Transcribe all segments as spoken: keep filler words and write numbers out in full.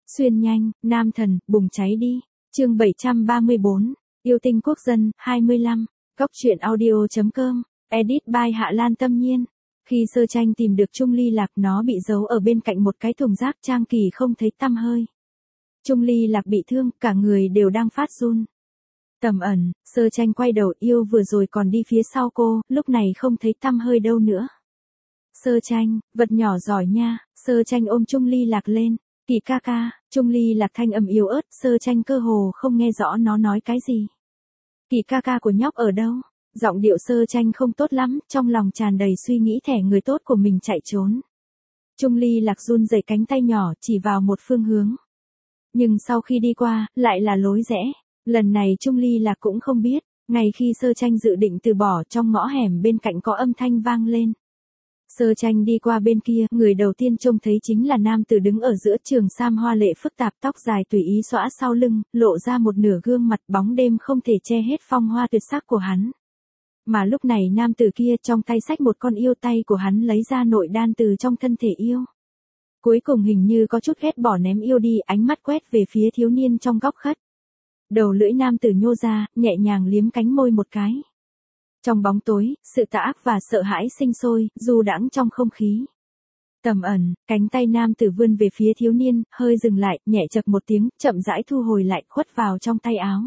Xuyên nhanh, nam thần, bùng cháy đi. Chương bảy trăm ba mươi bốn, yêu tinh quốc dân, hai mươi lăm. Góc truyện audio chấm com, edit by Hạ Lan Tâm Nhiên. Khi Sơ Tranh tìm được Trung Ly Lạc, nó bị giấu ở bên cạnh một cái thùng rác, Trang Kỳ không thấy tăm hơi. Trung Ly Lạc bị thương, cả người đều đang phát run. Tầm ẩn, Sơ Tranh quay đầu, yêu vừa rồi còn đi phía sau cô, lúc này không thấy tăm hơi đâu nữa. Sơ Tranh, vật nhỏ giỏi nha. Sơ Tranh ôm Trung Ly Lạc lên. Kỳ ca ca. Trung Ly Lạc thanh âm yếu ớt, Sơ Tranh cơ hồ không nghe rõ nó nói cái gì. Kỳ ca ca của nhóc ở đâu? Giọng điệu Sơ Tranh không tốt lắm, trong lòng tràn đầy suy nghĩ thẻ người tốt của mình chạy trốn. Trung Ly Lạc run rẩy cánh tay nhỏ, chỉ vào một phương hướng. Nhưng sau khi đi qua, lại là lối rẽ. Lần này Trung Ly Lạc cũng không biết, ngay khi Sơ Tranh dự định từ bỏ, trong ngõ hẻm bên cạnh có âm thanh vang lên. Sơ Tranh đi qua bên kia, người đầu tiên trông thấy chính là nam tử đứng ở giữa trường sam hoa lệ phức tạp, tóc dài tùy ý xõa sau lưng, lộ ra một nửa gương mặt, bóng đêm không thể che hết phong hoa tuyệt sắc của hắn. Mà lúc này nam tử kia trong tay xách một con yêu, tay của hắn lấy ra nội đan từ trong thân thể yêu. Cuối cùng hình như có chút ghét bỏ ném yêu đi, ánh mắt quét về phía thiếu niên trong góc khuất. Đầu lưỡi nam tử nhô ra, nhẹ nhàng liếm cánh môi một cái. Trong bóng tối, sự tà ác và sợ hãi sinh sôi, du đãng trong không khí. Tầm ẩn, cánh tay nam tử vươn về phía thiếu niên, hơi dừng lại, nhẹ chập một tiếng, chậm rãi thu hồi lại, khuất vào trong tay áo.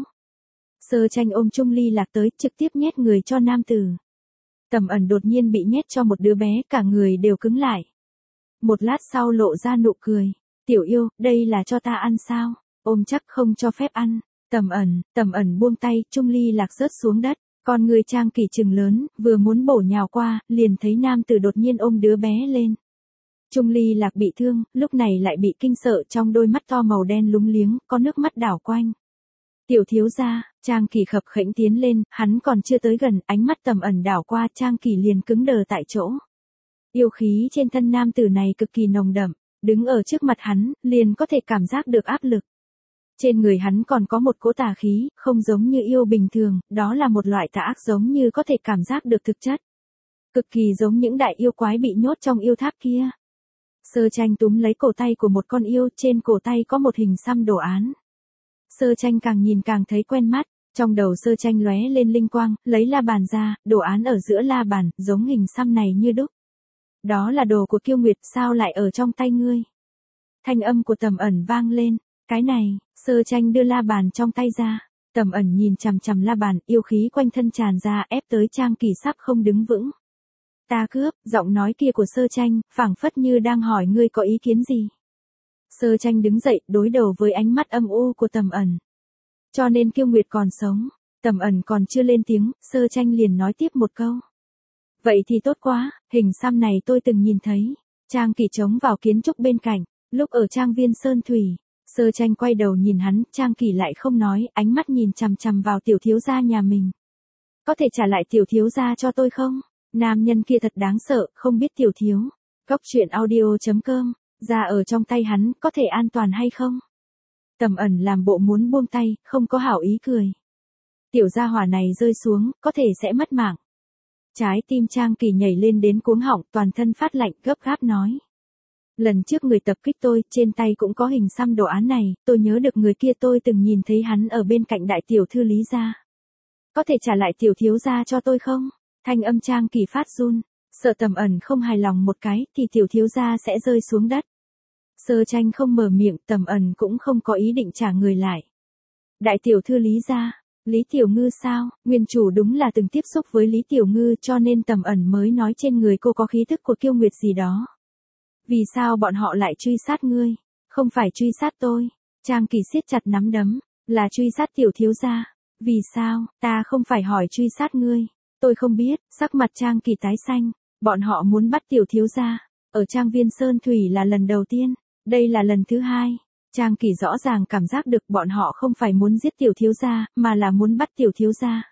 Sơ Tranh ôm Trung Ly Lạc tới, trực tiếp nhét người cho nam tử. Tầm ẩn đột nhiên bị nhét cho một đứa bé, cả người đều cứng lại. Một lát sau lộ ra nụ cười. Tiểu yêu, đây là cho ta ăn sao? Ôm chắc không cho phép ăn. Tầm ẩn, tầm ẩn buông tay, Trung Ly Lạc rớt xuống đất. Con người Trang Kỳ trừng lớn, vừa muốn bổ nhào qua, liền thấy nam tử đột nhiên ôm đứa bé lên. Trung Ly Lạc bị thương, lúc này lại bị kinh sợ, trong đôi mắt to màu đen lúng liếng, có nước mắt đảo quanh. Tiểu thiếu gia, Trang Kỳ khập khểnh tiến lên, hắn còn chưa tới gần, ánh mắt tầm ẩn đảo qua, Trang Kỳ liền cứng đờ tại chỗ. Yêu khí trên thân nam tử này cực kỳ nồng đậm, đứng ở trước mặt hắn, liền có thể cảm giác được áp lực. Trên người hắn còn có một cỗ tà khí, không giống như yêu bình thường, đó là một loại tà ác giống như có thể cảm giác được thực chất. Cực kỳ giống những đại yêu quái bị nhốt trong yêu tháp kia. Sơ Tranh túm lấy cổ tay của một con yêu, trên cổ tay có một hình xăm đồ án. Sơ Tranh càng nhìn càng thấy quen mắt, trong đầu Sơ Tranh lóe lên linh quang, lấy la bàn ra, đồ án ở giữa la bàn, giống hình xăm này như đúc. Đó là đồ của Kiêu Nguyệt, sao lại ở trong tay ngươi? Thanh âm của Tầm ẩn vang lên. Cái này, Sơ Tranh đưa la bàn trong tay ra. Tầm ẩn nhìn chằm chằm la bàn, yêu khí quanh thân tràn ra, ép tới Trang Kỳ sắp không đứng vững. Ta cướp, giọng nói kia của Sơ Tranh, phảng phất như đang hỏi ngươi có ý kiến gì. Sơ Tranh đứng dậy, đối đầu với ánh mắt âm u của Tầm ẩn. Cho nên Kiêu Nguyệt còn sống. Tầm ẩn còn chưa lên tiếng, Sơ Tranh liền nói tiếp một câu. Vậy thì tốt quá, hình xăm này tôi từng nhìn thấy. Trang Kỳ trống vào kiến trúc bên cạnh, lúc ở trang viên Sơn Thủy. Sơ Tranh quay đầu nhìn hắn, Trang Kỳ lại không nói, ánh mắt nhìn chằm chằm vào tiểu thiếu gia nhà mình. Có thể trả lại tiểu thiếu gia cho tôi không? Nam nhân kia thật đáng sợ, không biết tiểu thiếu. Góc truyện audio chấm com, ra ở trong tay hắn, có thể an toàn hay không? Tầm ẩn làm bộ muốn buông tay, không có hảo ý cười. Tiểu gia hỏa này rơi xuống, có thể sẽ mất mạng. Trái tim Trang Kỳ nhảy lên đến cuống họng, toàn thân phát lạnh, gấp gáp nói. Lần trước người tập kích tôi, trên tay cũng có hình xăm đồ án này, tôi nhớ được người kia, tôi từng nhìn thấy hắn ở bên cạnh đại tiểu thư Lý gia. Có thể trả lại tiểu thiếu gia cho tôi không? Thanh âm Trang Kỳ phát run, sợ Tầm ẩn không hài lòng một cái, thì tiểu thiếu gia sẽ rơi xuống đất. Sơ Tranh không mở miệng, Tầm ẩn cũng không có ý định trả người lại. Đại tiểu thư Lý gia, Lý Tiểu Ngư sao? Nguyên chủ đúng là từng tiếp xúc với Lý Tiểu Ngư, cho nên Tầm ẩn mới nói trên người cô có khí thức của Kiêu Nguyệt gì đó. Vì sao bọn họ lại truy sát ngươi? Không phải truy sát tôi. Trang Kỳ siết chặt nắm đấm, là truy sát tiểu thiếu gia. Vì sao? Ta không phải hỏi truy sát ngươi. Tôi không biết. Sắc mặt Trang Kỳ tái xanh. Bọn họ muốn bắt tiểu thiếu gia. Ở trang viên Sơn Thủy là lần đầu tiên. Đây là lần thứ hai. Trang Kỳ rõ ràng cảm giác được bọn họ không phải muốn giết tiểu thiếu gia, mà là muốn bắt tiểu thiếu gia.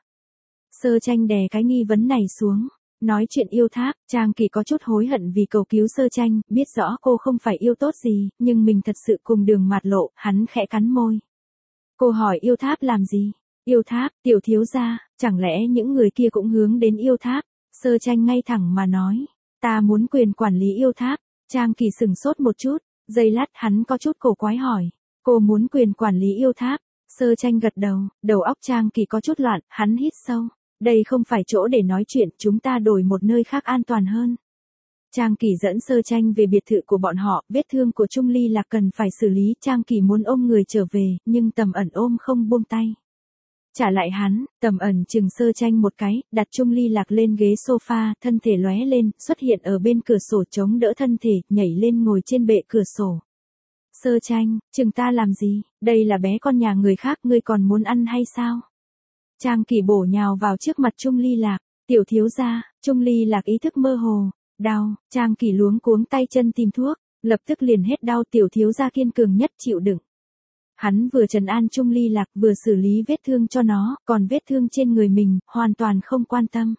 Sơ Tranh đè cái nghi vấn này xuống. Nói chuyện yêu tháp, Trang Kỳ có chút hối hận vì cầu cứu Sơ Tranh, biết rõ cô không phải yêu tốt gì, nhưng mình thật sự cùng đường mạt lộ, hắn khẽ cắn môi. Cô hỏi yêu tháp làm gì? Yêu tháp, tiểu thiếu gia, chẳng lẽ những người kia cũng hướng đến yêu tháp? Sơ Tranh ngay thẳng mà nói, ta muốn quyền quản lý yêu tháp. Trang Kỳ sừng sốt một chút, giây lát hắn có chút cổ quái hỏi, Cô muốn quyền quản lý yêu tháp. Sơ tranh gật đầu, đầu óc Trang Kỳ có chút loạn, hắn hít sâu. Đây không phải chỗ để nói chuyện, chúng ta đổi một nơi khác an toàn hơn. Trang Kỳ dẫn Sơ tranh về biệt thự của bọn họ, vết thương của Trung Ly Lạc cần phải xử lý. Trang Kỳ muốn ôm người trở về, nhưng Tầm Ẩn ôm không buông tay. Trả lại hắn, Tầm Ẩn chừng Sơ tranh một cái, đặt Trung Ly Lạc lên ghế sofa, thân thể lóe lên, xuất hiện ở bên cửa sổ chống đỡ thân thể, nhảy lên ngồi trên bệ cửa sổ. Sơ tranh, chừng ta làm gì, đây là bé con nhà người khác, ngươi còn muốn ăn hay sao? Trang Kỳ bổ nhào vào trước mặt Trung Ly Lạc, tiểu thiếu gia. Trung Ly Lạc ý thức mơ hồ, đau. Trang Kỳ luống cuống tay chân tìm thuốc, lập tức liền hết đau. Tiểu thiếu gia kiên cường nhất chịu đựng. Hắn vừa trấn an Trung Ly Lạc, vừa xử lý vết thương cho nó, còn vết thương trên người mình, hoàn toàn không quan tâm.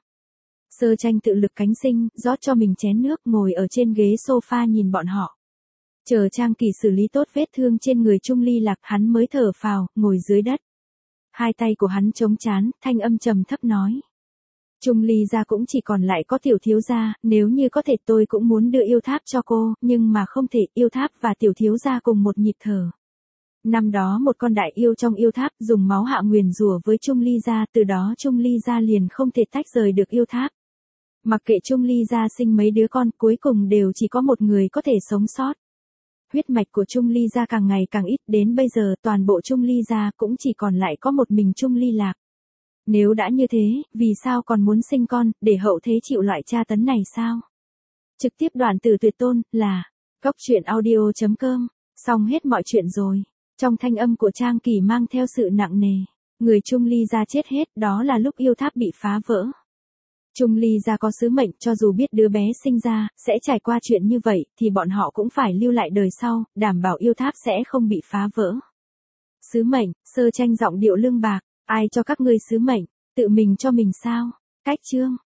Sơ tranh tự lực cánh sinh, rót cho mình chén nước, ngồi ở trên ghế sofa nhìn bọn họ. Chờ Trang Kỳ xử lý tốt vết thương trên người Trung Ly Lạc, hắn mới thở phào, ngồi dưới đất. Hai tay của hắn chống trán, thanh âm trầm thấp nói. Trung Ly gia cũng chỉ còn lại có tiểu thiếu gia, nếu như có thể tôi cũng muốn đưa yêu tháp cho cô, nhưng mà không thể, yêu tháp và tiểu thiếu gia cùng một nhịp thở. Năm đó một con đại yêu trong yêu tháp dùng máu hạ nguyền rủa với Trung Ly gia, từ đó Trung Ly gia liền không thể tách rời được yêu tháp. Mặc kệ Trung Ly gia sinh mấy đứa con, cuối cùng đều chỉ có một người có thể sống sót. Huyết mạch của Trung Ly gia càng ngày càng ít, đến bây giờ toàn bộ Trung Ly gia cũng chỉ còn lại có một mình Trung Ly Lạc. Nếu đã như thế, vì sao còn muốn sinh con, để hậu thế chịu loại tra tấn này sao? Trực tiếp đoạn từ tuyệt tôn, là, góc truyện audio chấm com, xong hết mọi chuyện rồi. Trong thanh âm của Trang Kỳ mang theo sự nặng nề, người Trung Ly gia chết hết, đó là lúc yêu tháp bị phá vỡ. Trung Ly gia có sứ mệnh, cho dù biết đứa bé sinh ra, sẽ trải qua chuyện như vậy, thì bọn họ cũng phải lưu lại đời sau, đảm bảo yêu tháp sẽ không bị phá vỡ. Sứ mệnh, Sơ tranh giọng điệu lương bạc, ai cho các ngươi sứ mệnh, tự mình cho mình sao? Cách chương.